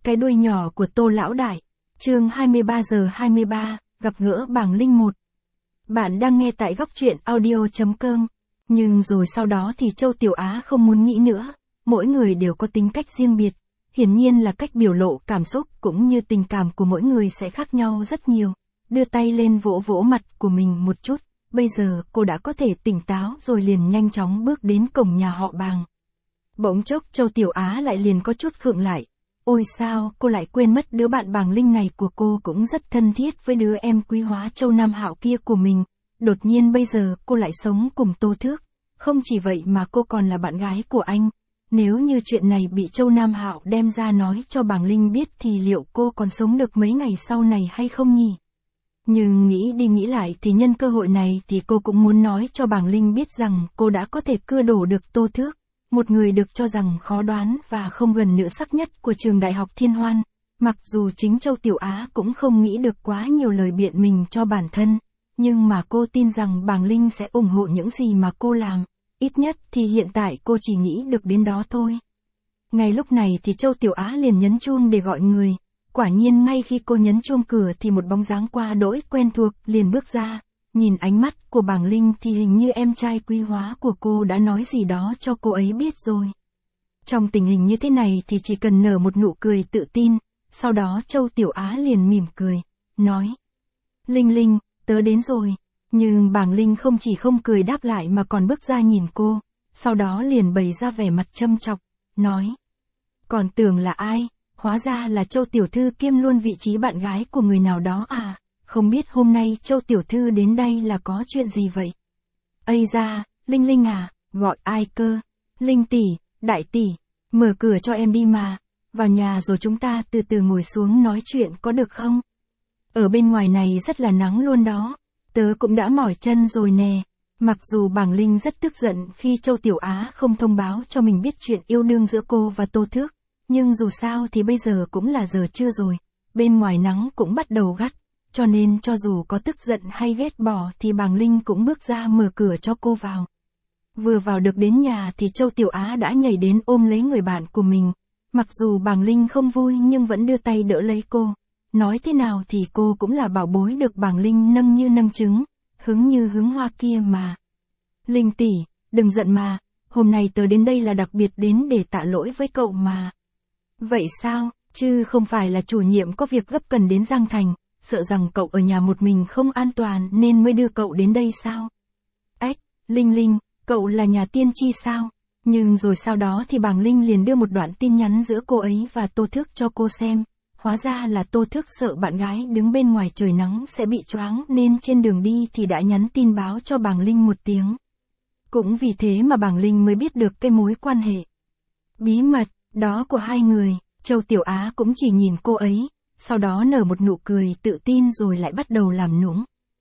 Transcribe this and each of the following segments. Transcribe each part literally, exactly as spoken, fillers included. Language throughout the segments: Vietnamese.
cái đuôi nhỏ của Tô lão đại. Chương hai mươi ba giờ hai mươi ba, gặp gỡ Bàng Linh một. Bạn đang nghe tại góc truyện audio chấm com. Nhưng rồi sau đó thì Châu Tiểu Á không muốn nghĩ nữa, mỗi người đều có tính cách riêng biệt. Hiển nhiên là cách biểu lộ cảm xúc cũng như tình cảm của mỗi người sẽ khác nhau rất nhiều. Đưa tay lên vỗ vỗ mặt của mình một chút, bây giờ cô đã có thể tỉnh táo rồi liền nhanh chóng bước đến cổng nhà họ Bàng. Bỗng chốc Châu Tiểu Á lại liền có chút khựng lại. Ôi sao, cô lại quên mất đứa bạn Bàng Linh này của cô cũng rất thân thiết với đứa em quý hóa Châu Nam Hạo kia của mình. Đột nhiên bây giờ cô lại sống cùng Tô Thước. Không chỉ vậy mà cô còn là bạn gái của anh. Nếu như chuyện này bị Châu Nam Hạo đem ra nói cho Bàng Linh biết thì liệu cô còn sống được mấy ngày sau này hay không nhỉ? Nhưng nghĩ đi nghĩ lại thì nhân cơ hội này thì cô cũng muốn nói cho Bàng Linh biết rằng cô đã có thể cưa đổ được Tô Thước. Một người được cho rằng khó đoán và không gần nữ sắc nhất của trường đại học Thiên Hoan. Mặc dù chính Châu Tiểu Á cũng không nghĩ được quá nhiều lời biện mình cho bản thân. Nhưng mà cô tin rằng Bàng Linh sẽ ủng hộ những gì mà cô làm. Ít nhất thì hiện tại cô chỉ nghĩ được đến đó thôi. Ngay lúc này thì Châu Tiểu Á liền nhấn chuông để gọi người. Quả nhiên ngay khi cô nhấn chuông cửa thì một bóng dáng qua đỗi quen thuộc liền bước ra. Nhìn ánh mắt của Bàng Linh thì hình như em trai quý hóa của cô đã nói gì đó cho cô ấy biết rồi. Trong tình hình như thế này thì chỉ cần nở một nụ cười tự tin, sau đó Châu Tiểu Á liền mỉm cười, nói. Linh Linh, tớ đến rồi. Nhưng Bàng Linh không chỉ không cười đáp lại mà còn bước ra nhìn cô, sau đó liền bày ra vẻ mặt châm chọc, nói. Còn tưởng là ai, hóa ra là Châu Tiểu Thư kiêm luôn vị trí bạn gái của người nào đó à. Không biết hôm nay Châu Tiểu Thư đến đây là có chuyện gì vậy? Ây da, Linh Linh à, gọi ai cơ? Linh tỷ, đại tỷ, mở cửa cho em đi mà, vào nhà rồi chúng ta từ từ ngồi xuống nói chuyện có được không? Ở bên ngoài này rất là nắng luôn đó, tớ cũng đã mỏi chân rồi nè. Mặc dù Bàng Linh rất tức giận khi Châu Tiểu Á không thông báo cho mình biết chuyện yêu đương giữa cô và Tô Thước, nhưng dù sao thì bây giờ cũng là giờ trưa rồi, bên ngoài nắng cũng bắt đầu gắt. Cho nên cho dù có tức giận hay ghét bỏ thì Bàng Linh cũng bước ra mở cửa cho cô vào. Vừa vào được đến nhà thì Châu Tiểu Á đã nhảy đến ôm lấy người bạn của mình. Mặc dù Bàng Linh không vui nhưng vẫn đưa tay đỡ lấy cô. Nói thế nào thì cô cũng là bảo bối được Bàng Linh nâng như nâng trứng, hứng như hứng hoa kia mà. Linh tỷ, đừng giận mà, hôm nay tớ đến đây là đặc biệt đến để tạ lỗi với cậu mà. Vậy sao, chứ không phải là chủ nhiệm có việc gấp cần đến Giang Thành. Sợ rằng cậu ở nhà một mình không an toàn nên mới đưa cậu đến đây sao? Ếch, Linh Linh, cậu là nhà tiên tri sao? Nhưng rồi sau đó thì Bàng Linh liền đưa một đoạn tin nhắn giữa cô ấy và Tô Thước cho cô xem. Hóa ra là Tô Thước sợ bạn gái đứng bên ngoài trời nắng sẽ bị choáng nên trên đường đi thì đã nhắn tin báo cho Bàng Linh một tiếng. Cũng vì thế mà Bàng Linh mới biết được cái mối quan hệ bí mật đó của hai người. Châu Tiểu Á cũng chỉ nhìn cô ấy. Sau đó nở một nụ cười tự tin rồi lại bắt đầu làm nũng.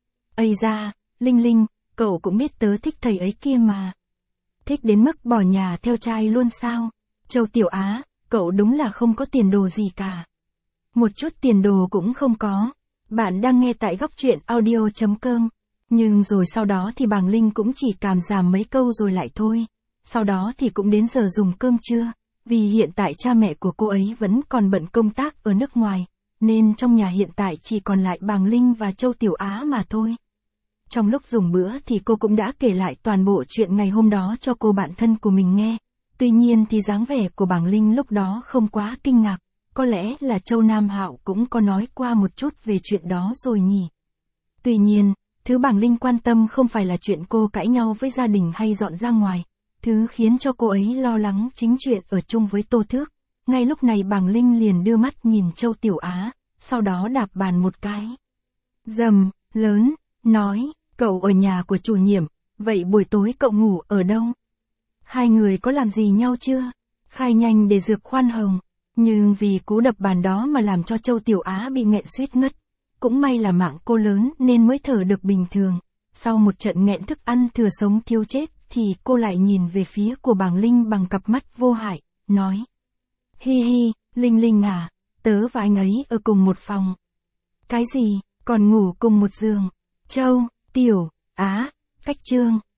Ây da, Linh Linh, cậu cũng biết tớ thích thầy ấy kia mà. Thích đến mức bỏ nhà theo trai luôn sao? Châu Tiểu Á, cậu đúng là không có tiền đồ gì cả. Một chút tiền đồ cũng không có. Bạn đang nghe tại góc truyện audio chấm com. Nhưng rồi sau đó thì Bàng Linh cũng chỉ cảm giảm mấy câu rồi lại thôi. Sau đó thì cũng đến giờ dùng cơm trưa. Vì hiện tại cha mẹ của cô ấy vẫn còn bận công tác ở nước ngoài. Nên trong nhà hiện tại chỉ còn lại Bàng Linh và Châu Tiểu Á mà thôi. Trong lúc dùng bữa thì cô cũng đã kể lại toàn bộ chuyện ngày hôm đó cho cô bạn thân của mình nghe. Tuy nhiên thì dáng vẻ của Bàng Linh lúc đó không quá kinh ngạc. Có lẽ là Châu Nam Hạo cũng có nói qua một chút về chuyện đó rồi nhỉ. Tuy nhiên, thứ Bàng Linh quan tâm không phải là chuyện cô cãi nhau với gia đình hay dọn ra ngoài. Thứ khiến cho cô ấy lo lắng chính chuyện ở chung với Tô Thước. Ngay lúc này Bàng Linh liền đưa mắt nhìn Châu Tiểu Á, sau đó đạp bàn một cái. Dầm, lớn, nói, cậu ở nhà của chủ nhiệm, vậy buổi tối cậu ngủ ở đâu? Hai người có làm gì nhau chưa? Khai nhanh để dược khoan hồng. Nhưng vì cú đập bàn đó mà làm cho Châu Tiểu Á bị nghẹn suýt ngất. Cũng may là mạng cô lớn nên mới thở được bình thường. Sau một trận nghẹn thức ăn thừa sống thiếu chết thì cô lại nhìn về phía của Bàng Linh bằng cặp mắt vô hại, nói. Hi hi, Linh Linh à, tớ và anh ấy ở cùng một phòng. Cái gì, còn ngủ cùng một giường? Châu, Tiểu, Á, cách trương,